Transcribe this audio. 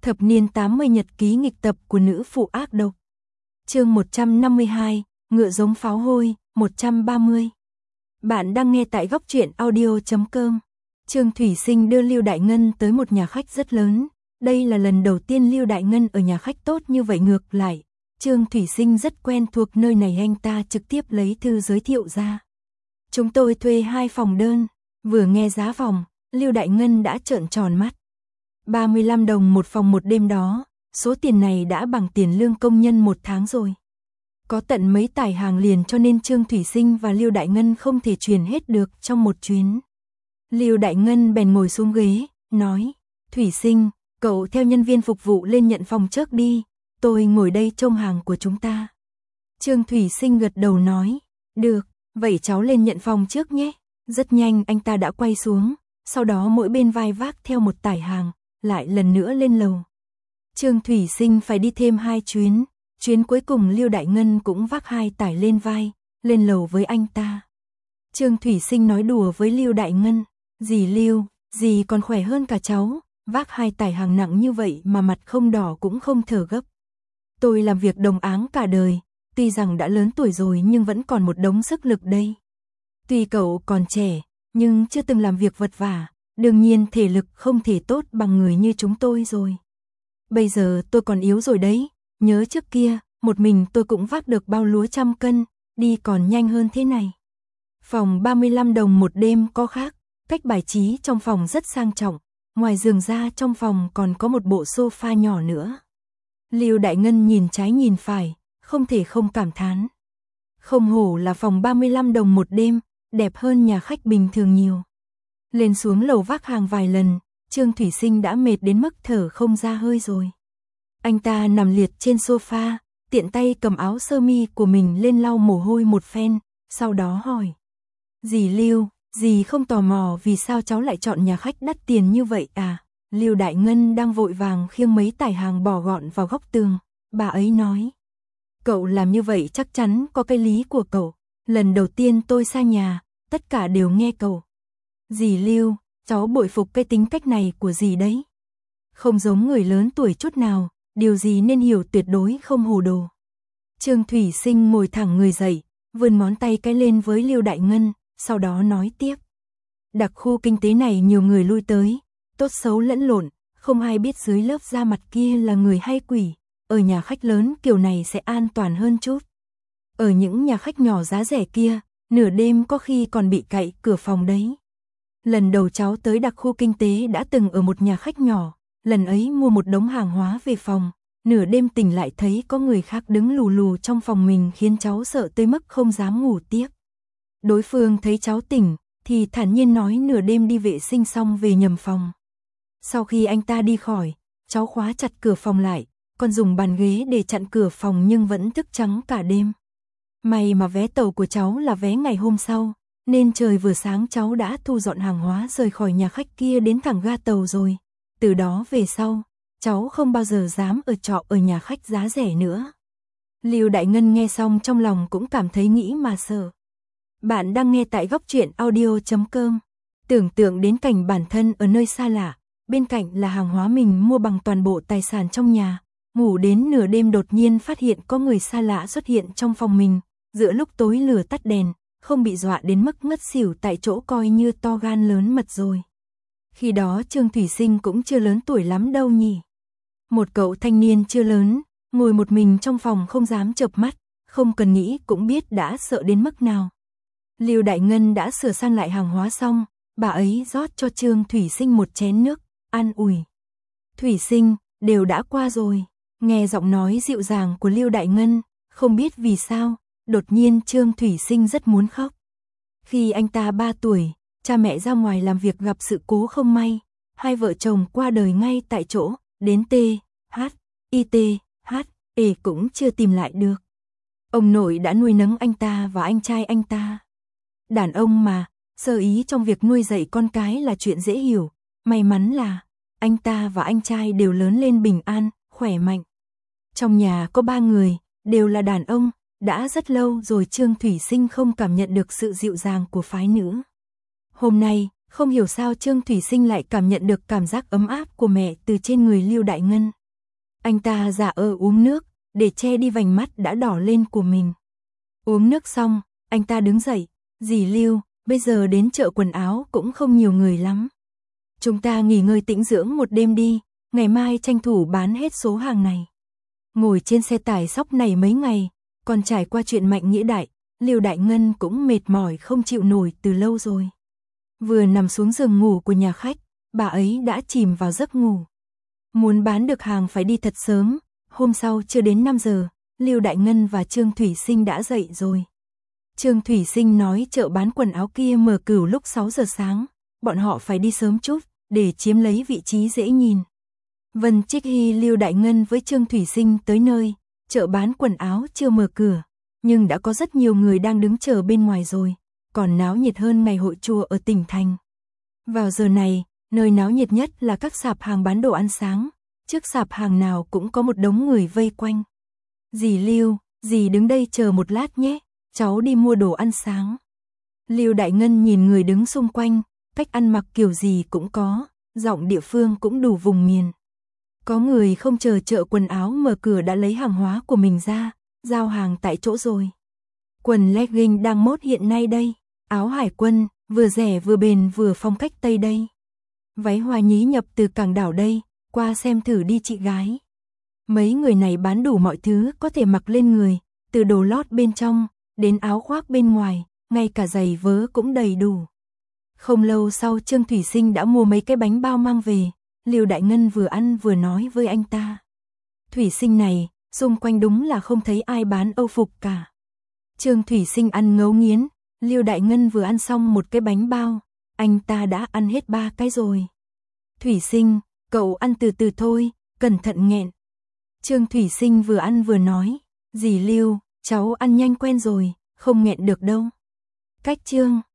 Thập niên 80 nhật ký nghịch tập của nữ phụ ác độc. Chương 152, ngựa giống pháo hôi, 130. Bạn đang nghe tại góc truyện audio.com. Trương Thủy Sinh đưa Lưu Đại Ngân tới một nhà khách rất lớn. Đây là lần đầu tiên Lưu Đại Ngân ở nhà khách tốt như vậy, ngược lại. Trương Thủy Sinh rất quen thuộc nơi này, anh ta trực tiếp lấy thư giới thiệu ra. Chúng tôi thuê 2 phòng đơn. Vừa nghe giá phòng, Lưu Đại Ngân đã trợn tròn mắt. 35 đồng một phòng một đêm đó, số tiền này đã bằng tiền lương công nhân 1 tháng rồi. Có tận mấy tải hàng liền cho nên Trương Thủy Sinh và Lưu Đại Ngân không thể truyền hết được trong một chuyến. Lưu Đại Ngân bèn ngồi xuống ghế, nói, Thủy Sinh, cậu theo nhân viên phục vụ lên nhận phòng trước đi, tôi ngồi đây trông hàng của chúng ta. Trương Thủy Sinh gật đầu nói, được, vậy cháu lên nhận phòng trước nhé. Rất nhanh anh ta đã quay xuống, sau đó mỗi bên vai vác theo một tải hàng, lại lần nữa lên lầu. Trương Thủy Sinh phải đi thêm 2 chuyến, chuyến cuối cùng Lưu Đại Ngân cũng vác 2 tải lên vai, lên lầu với anh ta. Trương Thủy Sinh nói đùa với Lưu Đại Ngân, dì Lưu, dì còn khỏe hơn cả cháu, vác 2 tải hàng nặng như vậy mà mặt không đỏ cũng không thở gấp. Tôi làm việc đồng áng cả đời, tuy rằng đã lớn tuổi rồi nhưng vẫn còn một đống sức lực đây. Tuy cậu còn trẻ, nhưng chưa từng làm việc vật vả, đương nhiên thể lực không thể tốt bằng người như chúng tôi rồi. Bây giờ tôi còn yếu rồi đấy, nhớ trước kia, một mình tôi cũng vác được bao lúa 100 cân, đi còn nhanh hơn thế này. Phòng 35 đồng một đêm có khác, cách bài trí trong phòng rất sang trọng, ngoài giường ra trong phòng còn có một bộ sofa nhỏ nữa. Lưu Đại Ngân nhìn trái nhìn phải, không thể không cảm thán. Không hổ là phòng 35 đồng một đêm, đẹp hơn nhà khách bình thường nhiều. Lên xuống lầu vác hàng vài lần, Trương Thủy Sinh đã mệt đến mức thở không ra hơi rồi. Anh ta nằm liệt trên sofa, tiện tay cầm áo sơ mi của mình lên lau mồ hôi một phen, sau đó hỏi. Dì Lưu, dì không tò mò vì sao cháu lại chọn nhà khách đắt tiền như vậy à? Lưu Đại Ngân đang vội vàng khiêng mấy tải hàng bỏ gọn vào góc tường, bà ấy nói. Cậu làm như vậy chắc chắn có cái lý của cậu, lần đầu tiên tôi xa nhà, tất cả đều nghe cậu. Dì Lưu, cháu bội phục cái tính cách này của dì đấy. Không giống người lớn tuổi chút nào, điều gì nên hiểu tuyệt đối không hồ đồ. Trương Thủy Sinh ngồi thẳng người dậy, vươn ngón tay cái lên với Lưu Đại Ngân, sau đó nói tiếp. Đặc khu kinh tế này nhiều người lui tới, tốt xấu lẫn lộn, không ai biết dưới lớp da mặt kia là người hay quỷ. Ở nhà khách lớn kiểu này sẽ an toàn hơn chút. Ở những nhà khách nhỏ giá rẻ kia, nửa đêm có khi còn bị cậy cửa phòng đấy. Lần đầu cháu tới đặc khu kinh tế đã từng ở một nhà khách nhỏ, lần ấy mua một đống hàng hóa về phòng, nửa đêm tỉnh lại thấy có người khác đứng lù lù trong phòng mình khiến cháu sợ tới mức không dám ngủ tiếp. Đối phương thấy cháu tỉnh, thì thản nhiên nói nửa đêm đi vệ sinh xong về nhầm phòng. Sau khi anh ta đi khỏi, cháu khóa chặt cửa phòng lại, còn dùng bàn ghế để chặn cửa phòng nhưng vẫn thức trắng cả đêm. May mà vé tàu của cháu là vé ngày hôm sau, nên trời vừa sáng cháu đã thu dọn hàng hóa rời khỏi nhà khách kia đến thẳng ga tàu rồi. Từ đó về sau, cháu không bao giờ dám ở trọ ở nhà khách giá rẻ nữa. Lưu Đại Ngân nghe xong trong lòng cũng cảm thấy nghĩ mà sợ. Bạn đang nghe tại góc truyện audio.com. Tưởng tượng đến cảnh bản thân ở nơi xa lạ, bên cạnh là hàng hóa mình mua bằng toàn bộ tài sản trong nhà. Ngủ đến nửa đêm đột nhiên phát hiện có người xa lạ xuất hiện trong phòng mình, giữa lúc tối lửa tắt đèn, không bị dọa đến mức ngất xỉu tại chỗ coi như to gan lớn mật rồi. Khi đó Trương Thủy Sinh cũng chưa lớn tuổi lắm đâu nhỉ. Một cậu thanh niên chưa lớn, ngồi một mình trong phòng không dám chợp mắt, không cần nghĩ cũng biết đã sợ đến mức nào. Lưu Đại Ngân đã sửa sang lại hàng hóa xong, bà ấy rót cho Trương Thủy Sinh một chén nước, an ủi. Thủy Sinh, đều đã qua rồi. Nghe giọng nói dịu dàng của Lưu Đại Ngân, không biết vì sao, đột nhiên Trương Thủy Sinh rất muốn khóc. Khi anh ta 3 tuổi, cha mẹ ra ngoài làm việc gặp sự cố không may, 2 vợ chồng qua đời ngay tại chỗ, đến THITHE cũng chưa tìm lại được. Ông nội đã nuôi nấng anh ta và anh trai anh ta. Đàn ông mà, sơ ý trong việc nuôi dạy con cái là chuyện dễ hiểu, may mắn là anh ta và anh trai đều lớn lên bình an, khỏe mạnh. Trong nhà có 3 người, đều là đàn ông, đã rất lâu rồi Trương Thủy Sinh không cảm nhận được sự dịu dàng của phái nữ. Hôm nay, Không hiểu sao Trương Thủy Sinh lại cảm nhận được cảm giác ấm áp của mẹ từ trên người Lưu Đại Ngân. Anh ta giả uống nước, để che đi vành mắt đã đỏ lên của mình. Uống nước xong, anh ta đứng dậy, dì Lưu, bây giờ đến chợ quần áo cũng không nhiều người lắm. Chúng ta nghỉ ngơi tĩnh dưỡng một đêm đi, ngày mai tranh thủ bán hết số hàng này. Ngồi trên xe tải xóc này mấy ngày, còn trải qua chuyện mạnh nghĩa đại, Lưu Đại Ngân cũng mệt mỏi không chịu nổi từ lâu rồi. Vừa nằm xuống giường ngủ của nhà khách, bà ấy đã chìm vào giấc ngủ. Muốn bán được hàng phải đi thật sớm, hôm sau chưa đến 5 giờ, Lưu Đại Ngân và Trương Thủy Sinh đã dậy rồi. Trương Thủy Sinh nói chợ bán quần áo kia mở cửu lúc 6 giờ sáng, bọn họ phải đi sớm chút, để chiếm lấy vị trí dễ nhìn. Vân Trích Hy Lưu Đại Ngân với Trương Thủy Sinh tới nơi, chợ bán quần áo chưa mở cửa, nhưng đã có rất nhiều người đang đứng chờ bên ngoài rồi, còn náo nhiệt hơn ngày hội chùa ở tỉnh thành. Vào giờ này, nơi náo nhiệt nhất là các sạp hàng bán đồ ăn sáng, trước sạp hàng nào cũng có một đống người vây quanh. Dì Lưu, dì đứng đây chờ một lát nhé, cháu đi mua đồ ăn sáng. Lưu Đại Ngân nhìn người đứng xung quanh, cách ăn mặc kiểu gì cũng có, giọng địa phương cũng đủ vùng miền. Có người không chờ chợ quần áo mở cửa đã lấy hàng hóa của mình ra, giao hàng tại chỗ rồi. Quần legging đang mốt hiện nay đây, áo hải quân, vừa rẻ vừa bền vừa phong cách Tây đây. Váy hoa nhí nhập từ Cảng Đảo đây, qua xem thử đi chị gái. Mấy người này bán đủ mọi thứ có thể mặc lên người, từ đồ lót bên trong, đến áo khoác bên ngoài, ngay cả giày vớ cũng đầy đủ. Không lâu sau Trương Thủy Sinh đã mua mấy cái bánh bao mang về, Lưu Đại Ngân vừa ăn vừa nói với anh ta. Thủy Sinh này, xung quanh đúng là không thấy ai bán âu phục cả. Trương Thủy Sinh ăn ngấu nghiến, Lưu Đại Ngân vừa ăn xong một cái bánh bao, anh ta đã ăn hết 3 cái rồi. Thủy Sinh, cậu ăn từ từ thôi, cẩn thận nghẹn. Trương Thủy Sinh vừa ăn vừa nói, dì Lưu, cháu ăn nhanh quen rồi, không nghẹn được đâu. Cách Trương